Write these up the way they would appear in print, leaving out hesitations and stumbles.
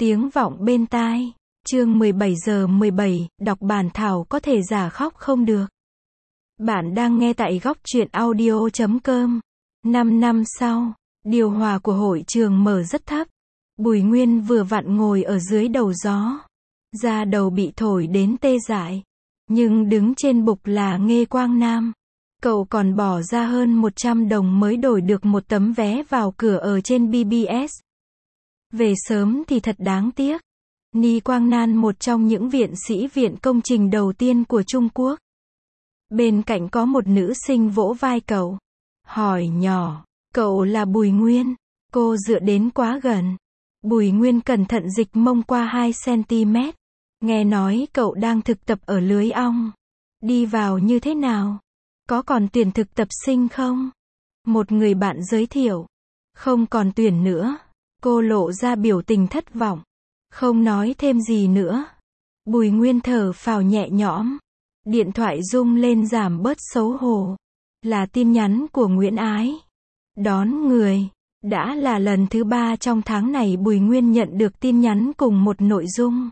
Tiếng vọng bên tai. Chương 17:17, đọc bản thảo có thể giả khóc không được. Bạn đang nghe tại góc truyện audio.com. 5 năm sau, điều hòa của hội trường mở rất thấp. Bùi Nguyên vừa vặn ngồi ở dưới đầu gió. Da đầu bị thổi đến tê dại. Nhưng đứng trên bục là Nghê Quang Nam. Cậu còn bỏ ra hơn 100 đồng mới đổi được một tấm vé vào cửa ở trên BBS. Về sớm thì thật đáng tiếc. Ni Quang Nan, một trong những viện sĩ viện công trình đầu tiên của Trung Quốc. Bên cạnh có một nữ sinh vỗ vai cậu. Hỏi nhỏ, cậu là Bùi Nguyên. Cô dựa đến quá gần. Bùi Nguyên cẩn thận dịch mông qua 2 cm. Nghe nói cậu đang thực tập ở lưới ong. Đi vào như thế nào? Có còn tuyển thực tập sinh không? Một người bạn giới thiệu. Không còn tuyển nữa. Cô lộ ra biểu tình thất vọng. Không nói thêm gì nữa. Bùi Nguyên thở phào nhẹ nhõm. Điện thoại rung lên giảm bớt xấu hổ. Là tin nhắn của Nguyễn Ái. Đón người. Đã là lần thứ 3 trong tháng này Bùi Nguyên nhận được tin nhắn cùng một nội dung.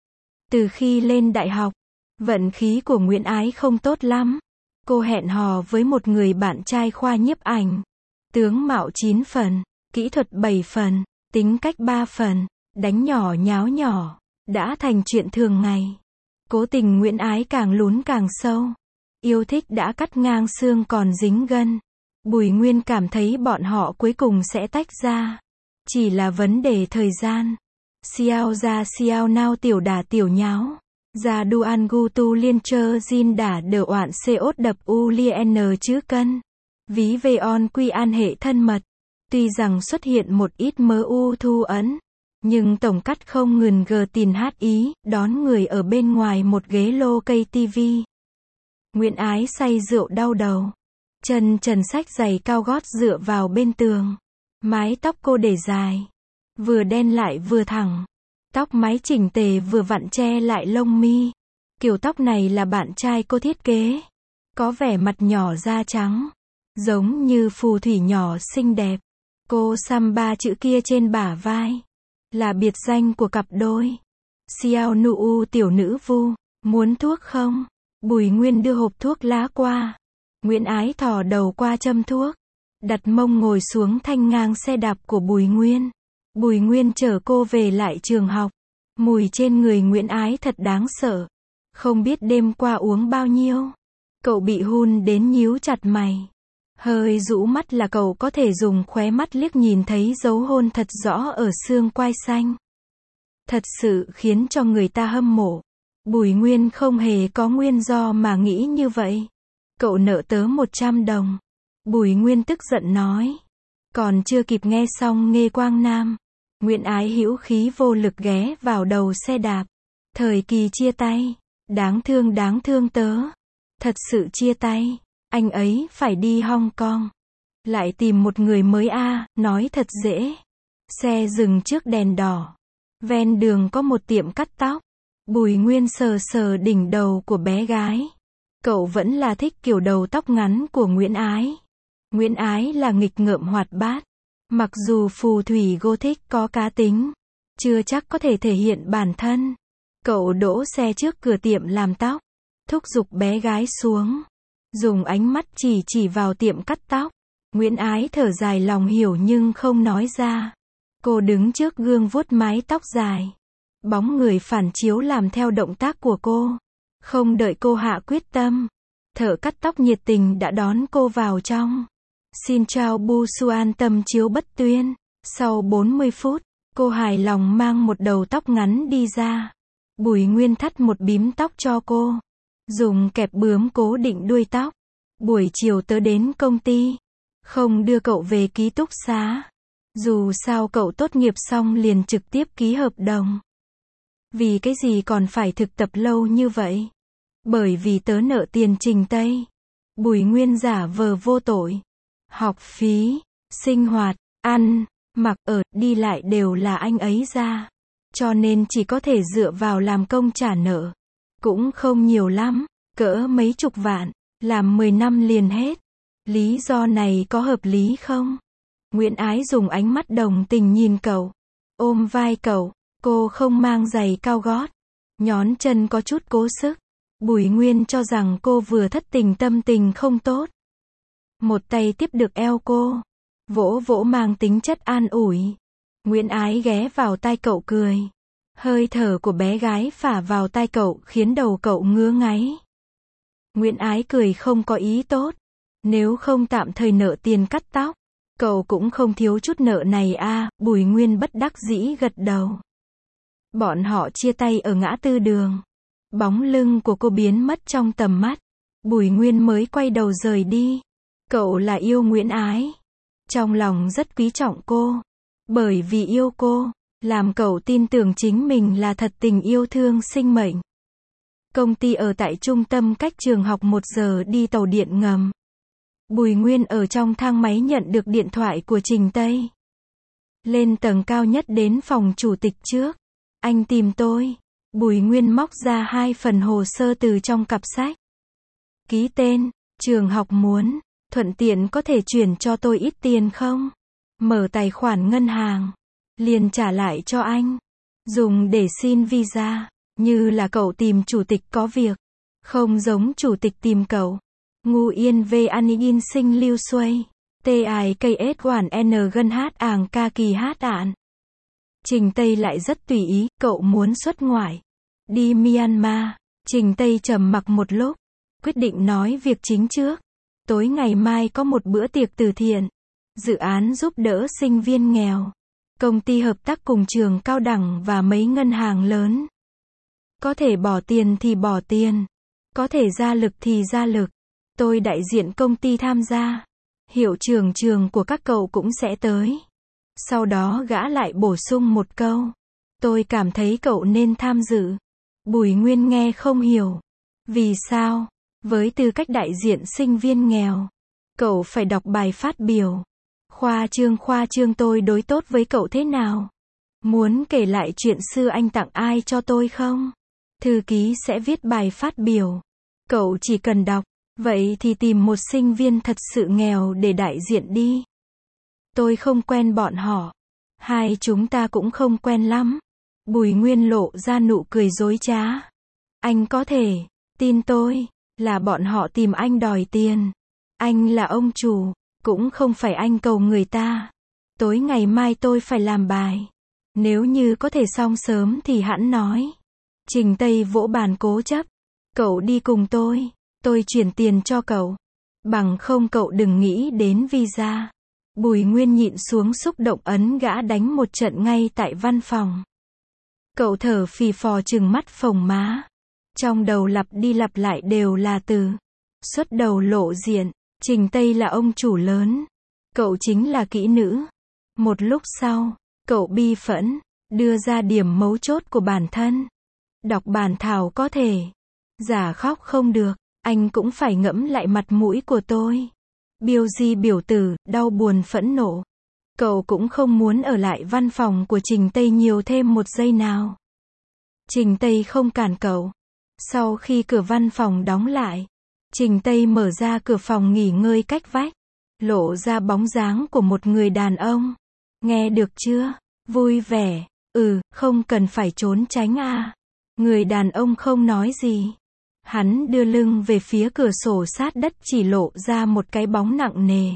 Từ khi lên đại học, vận khí của Nguyễn Ái không tốt lắm. Cô hẹn hò với một người bạn trai khoa nhiếp ảnh. Tướng mạo 9 phần, kỹ thuật 7 phần, tính cách 3 phần, đánh nhỏ nháo nhỏ, đã thành chuyện thường ngày. Cố tình Nguyễn Ái càng lún càng sâu. Yêu thích đã cắt ngang xương còn dính gân. Bùi Nguyên cảm thấy bọn họ cuối cùng sẽ tách ra. Chỉ là vấn đề thời gian. Xiao ra xiao nao tiểu đà tiểu nháo. Ra duan gu tu liên chơ jin đả đờ oạn seốt đập u lien chữ cân. Ví về on quy an hệ thân mật. Tuy rằng xuất hiện một ít mớ u thu ấn. Nhưng tổng cắt không ngừng gờ tin hát ý, đón người ở bên ngoài một ghế lô cây tivi. Nguyễn Ái say rượu đau đầu. Chân trần xách giày cao gót dựa vào bên tường. Mái tóc cô để dài. Vừa đen lại vừa thẳng. Tóc mái chỉnh tề vừa vặn che lại lông mi. Kiểu tóc này là bạn trai cô thiết kế. Có vẻ mặt nhỏ da trắng. Giống như phù thủy nhỏ xinh đẹp. Cô xăm 3 chữ kia trên bả vai. Là biệt danh của cặp đôi. Xiao nu tiểu nữ vu. Muốn thuốc không? Bùi Nguyên đưa hộp thuốc lá qua. Nguyễn Ái thò đầu qua châm thuốc. Đặt mông ngồi xuống thanh ngang xe đạp của Bùi Nguyên. Bùi Nguyên chở cô về lại trường học. Mùi trên người Nguyễn Ái thật đáng sợ. Không biết đêm qua uống bao nhiêu. Cậu bị hun đến nhíu chặt mày. Hơi rũ mắt là cậu có thể dùng khóe mắt liếc nhìn thấy dấu hôn thật rõ ở xương quai xanh. Thật sự khiến cho người ta hâm mộ. Bùi Nguyên không hề có nguyên do mà nghĩ như vậy. Cậu nợ tớ 100 đồng. Bùi Nguyên tức giận nói. Còn chưa kịp nghe xong Nghê Quang Nam. Nguyễn Ái hữu khí vô lực ghé vào đầu xe đạp. Thời kỳ chia tay. Đáng thương tớ. Thật sự chia tay. Anh ấy phải đi Hong Kong. Lại tìm một người mới nói thật dễ. Xe dừng trước đèn đỏ. Ven đường có một tiệm cắt tóc. Bùi Nguyên sờ sờ đỉnh đầu của bé gái. Cậu vẫn là thích kiểu đầu tóc ngắn của Nguyễn Ái. Nguyễn Ái là nghịch ngợm hoạt bát. Mặc dù phù thủy Gothic có cá tính, chưa chắc có thể thể hiện bản thân. Cậu đỗ xe trước cửa tiệm làm tóc. Thúc giục bé gái xuống. Dùng ánh mắt chỉ vào tiệm cắt tóc. Nguyễn Ái thở dài lòng hiểu nhưng không nói ra. Cô đứng trước gương vuốt mái tóc dài. Bóng người phản chiếu làm theo động tác của cô. Không đợi cô hạ quyết tâm. Thợ cắt tóc nhiệt tình đã đón cô vào trong. Xin chào Bu Xuan, tâm chiếu bất tuyên. Sau 40 phút, cô hài lòng mang một đầu tóc ngắn đi ra. Bùi Nguyên thắt một bím tóc cho cô. Dùng kẹp bướm cố định đuôi tóc. Buổi chiều tớ đến công ty. Không đưa cậu về ký túc xá. Dù sao cậu tốt nghiệp xong liền trực tiếp ký hợp đồng. Vì cái gì còn phải thực tập lâu như vậy? Bởi vì tớ nợ tiền trình Tây. Bùi Nguyên giả vờ vô tội. Học phí, sinh hoạt, ăn, mặc ở, đi lại đều là anh ấy ra. Cho nên chỉ có thể dựa vào làm công trả nợ. Cũng không nhiều lắm, cỡ mấy chục vạn, làm 10 năm liền hết. Lý do này có hợp lý không? Nguyễn Ái dùng ánh mắt đồng tình nhìn cậu. Ôm vai cậu. Cô không mang giày cao gót. Nhón chân có chút cố sức. Bùi Nguyên cho rằng cô vừa thất tình tâm tình không tốt. Một tay tiếp được eo cô. Vỗ vỗ mang tính chất an ủi. Nguyễn Ái ghé vào tai cậu cười. Hơi thở của bé gái phả vào tai cậu khiến đầu cậu ngứa ngáy. Nguyễn Ái cười không có ý tốt. Nếu không tạm thời nợ tiền cắt tóc, cậu cũng không thiếu chút nợ này à, Bùi Nguyên bất đắc dĩ gật đầu. Bọn họ chia tay ở ngã tư đường. Bóng lưng của cô biến mất trong tầm mắt. Bùi Nguyên mới quay đầu rời đi. Cậu là yêu Nguyễn Ái. Trong lòng rất quý trọng cô. Bởi vì yêu cô, làm cậu tin tưởng chính mình là thật tình yêu thương sinh mệnh. Công ty ở tại trung tâm cách trường học 1 giờ đi tàu điện ngầm. Bùi Nguyên ở trong thang máy nhận được điện thoại của Trình Tây. Lên tầng cao nhất đến phòng chủ tịch trước. Anh tìm tôi. Bùi Nguyên móc ra 2 phần hồ sơ từ trong cặp sách. Ký tên, trường học muốn, thuận tiện có thể chuyển cho tôi ít tiền không? Mở tài khoản ngân hàng, liền trả lại cho anh. Dùng để xin visa, như là cậu tìm chủ tịch có việc. Không giống chủ tịch tìm cậu. Ngu yên về anigin sinh lưu xuây. TIKS1N gân hát àng ca kỳ hát ạn. Trình Tây lại rất tùy ý, cậu muốn xuất ngoại. Đi Myanmar. Trình Tây trầm mặc một lúc. Quyết định nói việc chính trước. Tối ngày mai có một bữa tiệc từ thiện. Dự án giúp đỡ sinh viên nghèo. Công ty hợp tác cùng trường cao đẳng và mấy ngân hàng lớn. Có thể bỏ tiền thì bỏ tiền. Có thể ra lực thì ra lực. Tôi đại diện công ty tham gia. Hiệu trưởng trường của các cậu cũng sẽ tới. Sau đó gã lại bổ sung một câu. Tôi cảm thấy cậu nên tham dự. Bùi Nguyên nghe không hiểu. Vì sao? Với tư cách đại diện sinh viên nghèo, cậu phải đọc bài phát biểu. Khoa trương tôi đối tốt với cậu thế nào? Muốn kể lại chuyện xưa anh tặng ai cho tôi không? Thư ký sẽ viết bài phát biểu. Cậu chỉ cần đọc. Vậy thì tìm một sinh viên thật sự nghèo để đại diện đi. Tôi không quen bọn họ. Hai chúng ta cũng không quen lắm. Bùi Nguyên lộ ra nụ cười dối trá. Anh có thể, tin tôi, là bọn họ tìm anh đòi tiền. Anh là ông chủ, cũng không phải anh cầu người ta. Tối ngày mai tôi phải làm bài. Nếu như có thể xong sớm thì hẵng nói. Trình Tây vỗ bàn cố chấp. Cậu đi cùng tôi chuyển tiền cho cậu. Bằng không cậu đừng nghĩ đến visa. Bùi Nguyên nhịn xuống xúc động ấn gã đánh một trận ngay tại văn phòng. Cậu thở phì phò trừng mắt phồng má. Trong đầu lặp đi lặp lại đều là từ. Xuất đầu lộ diện. Trình Tây là ông chủ lớn. Cậu chính là kỹ nữ. Một lúc sau, cậu bi phẫn, đưa ra điểm mấu chốt của bản thân. Đọc bản thảo có thể. Giả khóc không được. Anh cũng phải ngẫm lại mặt mũi của tôi. Biêu di biểu tử, đau buồn phẫn nộ. Cậu cũng không muốn ở lại văn phòng của Trình Tây nhiều thêm một giây nào. Trình Tây không cản cậu. Sau khi cửa văn phòng đóng lại, Trình Tây mở ra cửa phòng nghỉ ngơi cách vách. Lộ ra bóng dáng của một người đàn ông. Nghe được chưa? Vui vẻ. Không cần phải trốn tránh à. Người đàn ông không nói gì. Hắn đưa lưng về phía cửa sổ sát đất chỉ lộ ra một cái bóng nặng nề.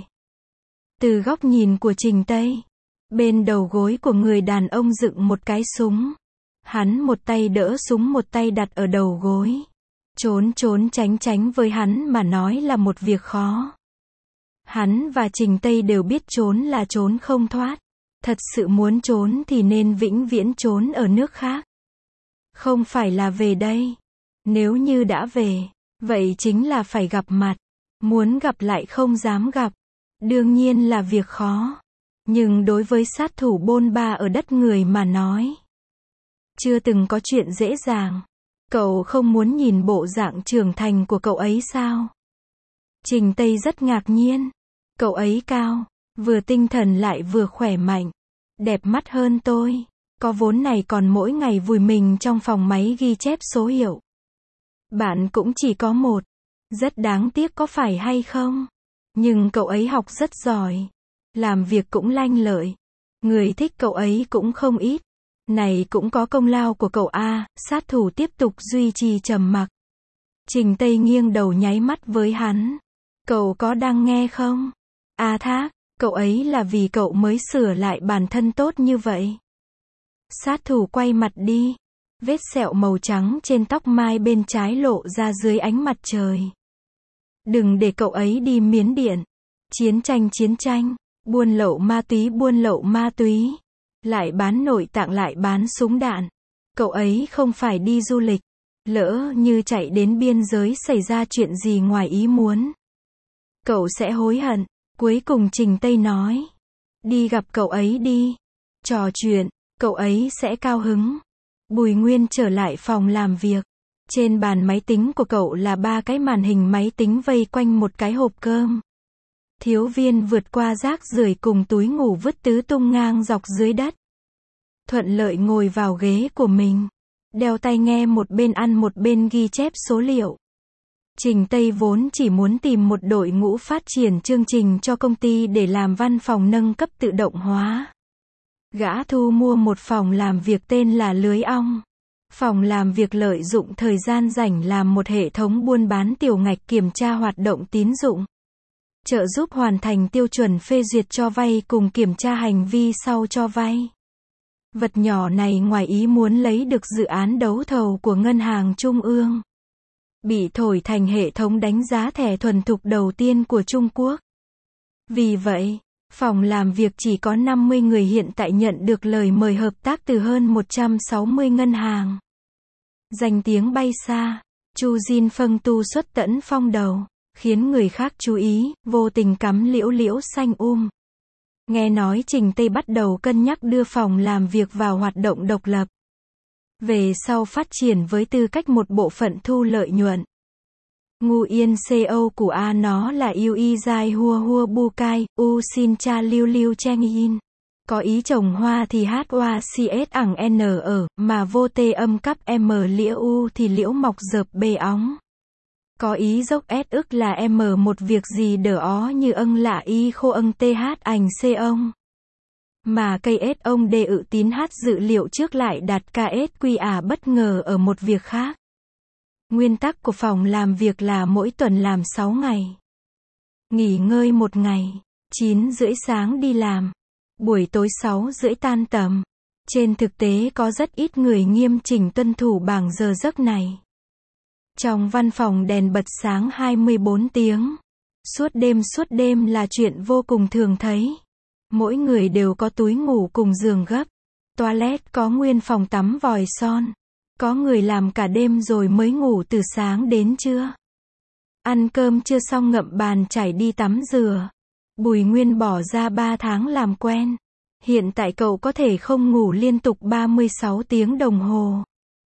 Từ góc nhìn của Trình Tây, bên đầu gối của người đàn ông dựng một cái súng. Hắn một tay đỡ súng một tay đặt ở đầu gối. Trốn tránh với hắn mà nói là một việc khó. Hắn và Trình Tây đều biết trốn là trốn không thoát. Thật sự muốn trốn thì nên vĩnh viễn trốn ở nước khác. Không phải là về đây. Nếu như đã về, vậy chính là phải gặp mặt. Muốn gặp lại không dám gặp. Đương nhiên là việc khó. Nhưng đối với sát thủ bôn ba ở đất người mà nói, chưa từng có chuyện dễ dàng. Cậu không muốn nhìn bộ dạng trưởng thành của cậu ấy sao? Trình Tây rất ngạc nhiên. Cậu ấy cao, vừa tinh thần lại vừa khỏe mạnh. Đẹp mắt hơn tôi. Có vốn này còn mỗi ngày vùi mình trong phòng máy ghi chép số hiệu. Bạn cũng chỉ có một. Rất đáng tiếc có phải hay không? Nhưng cậu ấy học rất giỏi. Làm việc cũng lanh lợi. Người thích cậu ấy cũng không ít. Này cũng có công lao của cậu a, sát thủ tiếp tục duy trì trầm mặc. Trình Tây nghiêng đầu nháy mắt với hắn. Cậu có đang nghe không? A Thác, cậu ấy là vì cậu mới sửa lại bản thân tốt như vậy. Sát thủ quay mặt đi. Vết sẹo màu trắng trên tóc mai bên trái lộ ra dưới ánh mặt trời. Đừng để cậu ấy đi Miến Điện. Chiến tranh, buôn lậu ma túy. Lại bán nội tạng lại bán súng đạn. Cậu ấy không phải đi du lịch. Lỡ như chạy đến biên giới xảy ra chuyện gì ngoài ý muốn. Cậu sẽ hối hận. Cuối cùng Trình Tây nói. Đi gặp cậu ấy đi. Trò chuyện, cậu ấy sẽ cao hứng. Bùi Nguyên trở lại phòng làm việc. Trên bàn máy tính của cậu là 3 cái màn hình máy tính vây quanh một cái hộp cơm. Thiếu Viên vượt qua rác rưởi cùng túi ngủ vứt tứ tung ngang dọc dưới đất. Thuận lợi ngồi vào ghế của mình. Đeo tai nghe một bên ăn một bên ghi chép số liệu. Trình Tây vốn chỉ muốn tìm một đội ngũ phát triển chương trình cho công ty để làm văn phòng nâng cấp tự động hóa. Gã thu mua một phòng làm việc tên là Lưới Ong. Phòng làm việc lợi dụng thời gian rảnh làm một hệ thống buôn bán tiểu ngạch kiểm tra hoạt động tín dụng. Trợ giúp hoàn thành tiêu chuẩn phê duyệt cho vay cùng kiểm tra hành vi sau cho vay. Vật nhỏ này ngoài ý muốn lấy được dự án đấu thầu của Ngân hàng Trung ương. Bị thổi thành hệ thống đánh giá thẻ thuần thục đầu tiên của Trung Quốc. Vì vậy, phòng làm việc chỉ có 50 người hiện tại nhận được lời mời hợp tác từ hơn 160 ngân hàng. Danh tiếng bay xa, Chu Jin Phâng tu xuất tẫn phong đầu, khiến người khác chú ý, vô tình cắm liễu liễu xanh Nghe nói Trình Tây bắt đầu cân nhắc đưa phòng làm việc vào hoạt động độc lập. Về sau phát triển với tư cách một bộ phận thu lợi nhuận. Ngu Yên CO của A nó là Yu Y Giai Hua Hua Bu Cai, U Xin Cha Liu Liu Cheng Yin. Có ý trồng hoa thì hát oa CS ẳng N ở, mà vô tê âm cắp M liễu U thì liễu mọc dợp bê óng. Có ý dốc S ức là M một việc gì đỡ ó như âng lạ y khô âng TH ảnh C ông. Mà cây S ông đề ự tín hát dự liệu trước lại đạt KSQ bất ngờ ở một việc khác. Nguyên tắc của phòng làm việc là mỗi tuần làm 6 ngày. Nghỉ ngơi 1 ngày, 9:30 sáng đi làm. Buổi tối 6:30 tan tầm. Trên thực tế có rất ít người nghiêm chỉnh tuân thủ bảng giờ giấc này. Trong văn phòng đèn bật sáng 24 tiếng. Suốt đêm là chuyện vô cùng thường thấy. Mỗi người đều có túi ngủ cùng giường gấp. Toilet có nguyên phòng tắm vòi son. Có người làm cả đêm rồi mới ngủ từ sáng đến trưa. Ăn cơm chưa xong ngậm bàn chải đi tắm rửa. Bùi Nguyên bỏ ra 3 tháng làm quen. Hiện tại cậu có thể không ngủ liên tục 36 tiếng đồng hồ.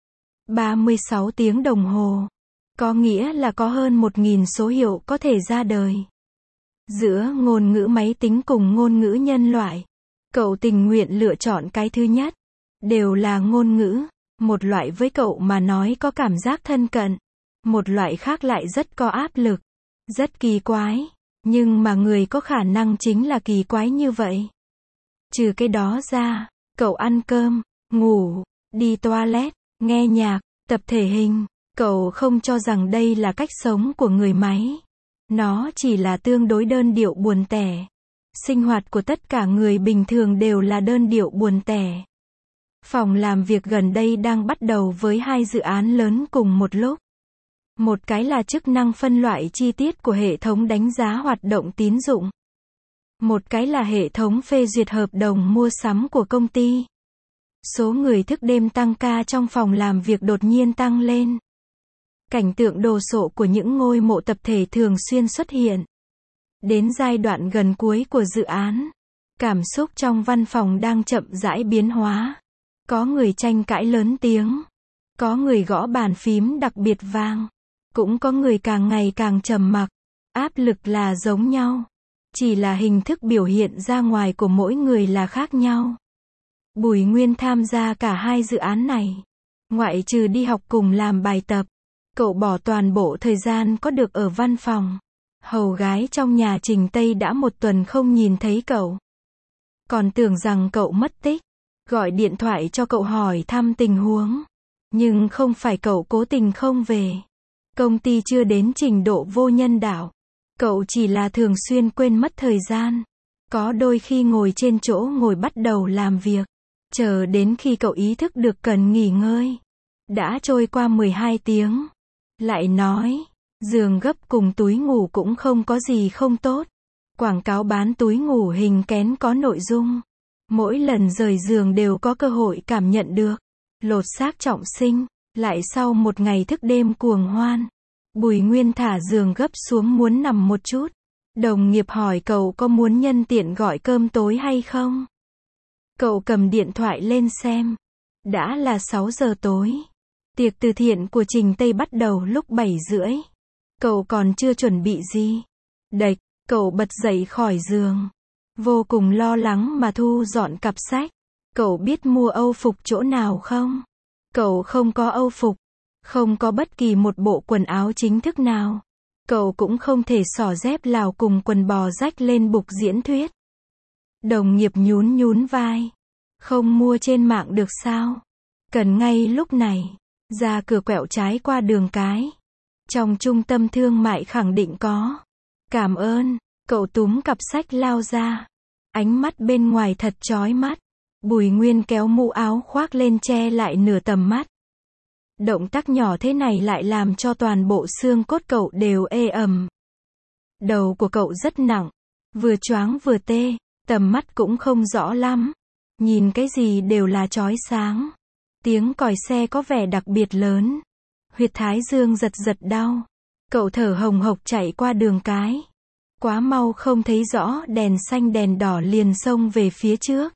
36 tiếng đồng hồ. Có nghĩa là có hơn 1.000 số hiệu có thể ra đời. Giữa ngôn ngữ máy tính cùng ngôn ngữ nhân loại. Cậu tình nguyện lựa chọn cái thứ nhất. Đều là ngôn ngữ. Một loại với cậu mà nói có cảm giác thân cận. Một loại khác lại rất có áp lực. Rất kỳ quái. Nhưng mà người có khả năng chính là kỳ quái như vậy. Trừ cái đó ra, cậu ăn cơm, ngủ, đi toilet, nghe nhạc, tập thể hình. Cậu không cho rằng đây là cách sống của người máy. Nó chỉ là tương đối đơn điệu buồn tẻ. Sinh hoạt của tất cả người bình thường đều là đơn điệu buồn tẻ. Phòng làm việc gần đây đang bắt đầu với 2 dự án lớn cùng một lúc. Một cái là chức năng phân loại chi tiết của hệ thống đánh giá hoạt động tín dụng. Một cái là hệ thống phê duyệt hợp đồng mua sắm của công ty. Số người thức đêm tăng ca trong phòng làm việc đột nhiên tăng lên. Cảnh tượng đồ sộ của những ngôi mộ tập thể thường xuyên xuất hiện. Đến giai đoạn gần cuối của dự án, cảm xúc trong văn phòng đang chậm rãi biến hóa. Có người tranh cãi lớn tiếng. Có người gõ bàn phím đặc biệt vang. Cũng có người càng ngày càng trầm mặc. Áp lực là giống nhau. Chỉ là hình thức biểu hiện ra ngoài của mỗi người là khác nhau. Bùi Nguyên tham gia cả 2 dự án này. Ngoại trừ đi học cùng làm bài tập. Cậu bỏ toàn bộ thời gian có được ở văn phòng. Hầu gái trong nhà Trình Tây đã 1 tuần không nhìn thấy cậu. Còn tưởng rằng cậu mất tích. gọi điện thoại cho cậu hỏi thăm tình huống. Nhưng không phải cậu cố tình không về. Công ty chưa đến trình độ vô nhân đạo. Cậu chỉ là thường xuyên quên mất thời gian. Có đôi khi ngồi trên chỗ ngồi bắt đầu làm việc. Chờ đến khi cậu ý thức được cần nghỉ ngơi. Đã trôi qua 12 tiếng. Lại nói, giường gấp cùng túi ngủ cũng không có gì không tốt. Quảng cáo bán túi ngủ hình kén có nội dung. Mỗi lần rời giường đều có cơ hội cảm nhận được. Lột xác trọng sinh. Lại sau một ngày thức đêm cuồng hoan. Bùi Nguyên thả giường gấp xuống muốn nằm một chút. Đồng nghiệp hỏi cậu có muốn nhân tiện gọi cơm tối hay không? Cậu cầm điện thoại lên xem. Đã là 6 giờ tối. Tiệc từ thiện của Trình Tây bắt đầu lúc 7 rưỡi. Cậu còn chưa chuẩn bị gì. Đệch, cậu bật dậy khỏi giường. Vô cùng lo lắng mà thu dọn cặp sách. Cậu biết mua âu phục chỗ nào không? Cậu không có âu phục. Không có bất kỳ một bộ quần áo chính thức nào. Cậu cũng không thể xỏ dép Lào cùng quần bò rách lên bục diễn thuyết. Đồng nghiệp nhún nhún vai. Không mua trên mạng được sao? Cần ngay lúc này. Ra cửa quẹo trái qua đường cái. Trong trung tâm thương mại khẳng định có. Cảm ơn. Cậu túm cặp sách lao ra. Ánh mắt bên ngoài thật chói mắt. Bùi Nguyên kéo mũ áo khoác lên che lại nửa tầm mắt. Động tác nhỏ thế này lại làm cho toàn bộ xương cốt cậu đều ê ẩm. Đầu của cậu rất nặng. Vừa choáng vừa tê. Tầm mắt cũng không rõ lắm. Nhìn cái gì đều là chói sáng. Tiếng còi xe có vẻ đặc biệt lớn. Huyệt thái dương giật giật đau. Cậu thở hồng hộc chạy qua đường cái. Quá mau không thấy rõ đèn xanh đèn đỏ liền xông về phía trước.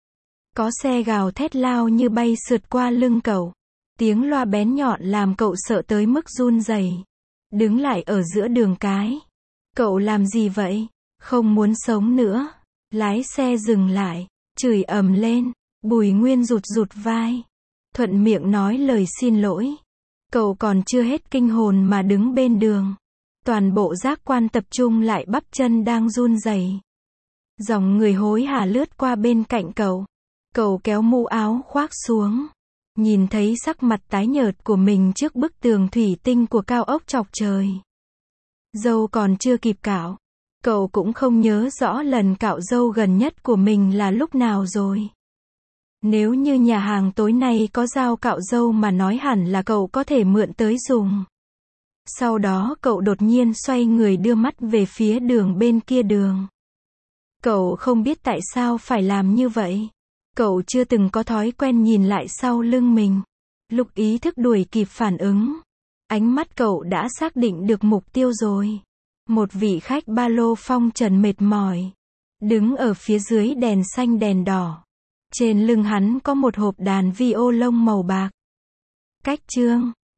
Có xe gào thét lao như bay sượt qua lưng cậu. Tiếng loa bén nhọn làm cậu sợ tới mức run rẩy. Đứng lại ở giữa đường cái. Cậu làm gì vậy? Không muốn sống nữa. Lái xe dừng lại. Chửi ầm lên. Bùi Nguyên rụt rụt vai. Thuận miệng nói lời xin lỗi. Cậu còn chưa hết kinh hồn mà đứng bên đường. Toàn bộ giác quan tập trung lại bắp chân đang run rẩy. Dòng người hối hả lướt qua bên cạnh cậu. Cậu kéo mũ áo khoác xuống. Nhìn thấy sắc mặt tái nhợt của mình trước bức tường thủy tinh của cao ốc chọc trời. Râu còn chưa kịp cạo. Cậu cũng không nhớ rõ lần cạo râu gần nhất của mình là lúc nào rồi. Nếu như nhà hàng tối nay có dao cạo râu mà nói hẳn là cậu có thể mượn tới dùng. Sau đó cậu đột nhiên xoay người đưa mắt về phía đường bên kia đường. Cậu không biết tại sao phải làm như vậy. Cậu chưa từng có thói quen nhìn lại sau lưng mình. Lúc ý thức đuổi kịp phản ứng. Ánh mắt cậu đã xác định được mục tiêu rồi. Một vị khách ba lô phong trần mệt mỏi. Đứng ở phía dưới đèn xanh đèn đỏ. Trên lưng hắn có một hộp đàn vi ô lông màu bạc. Cách chương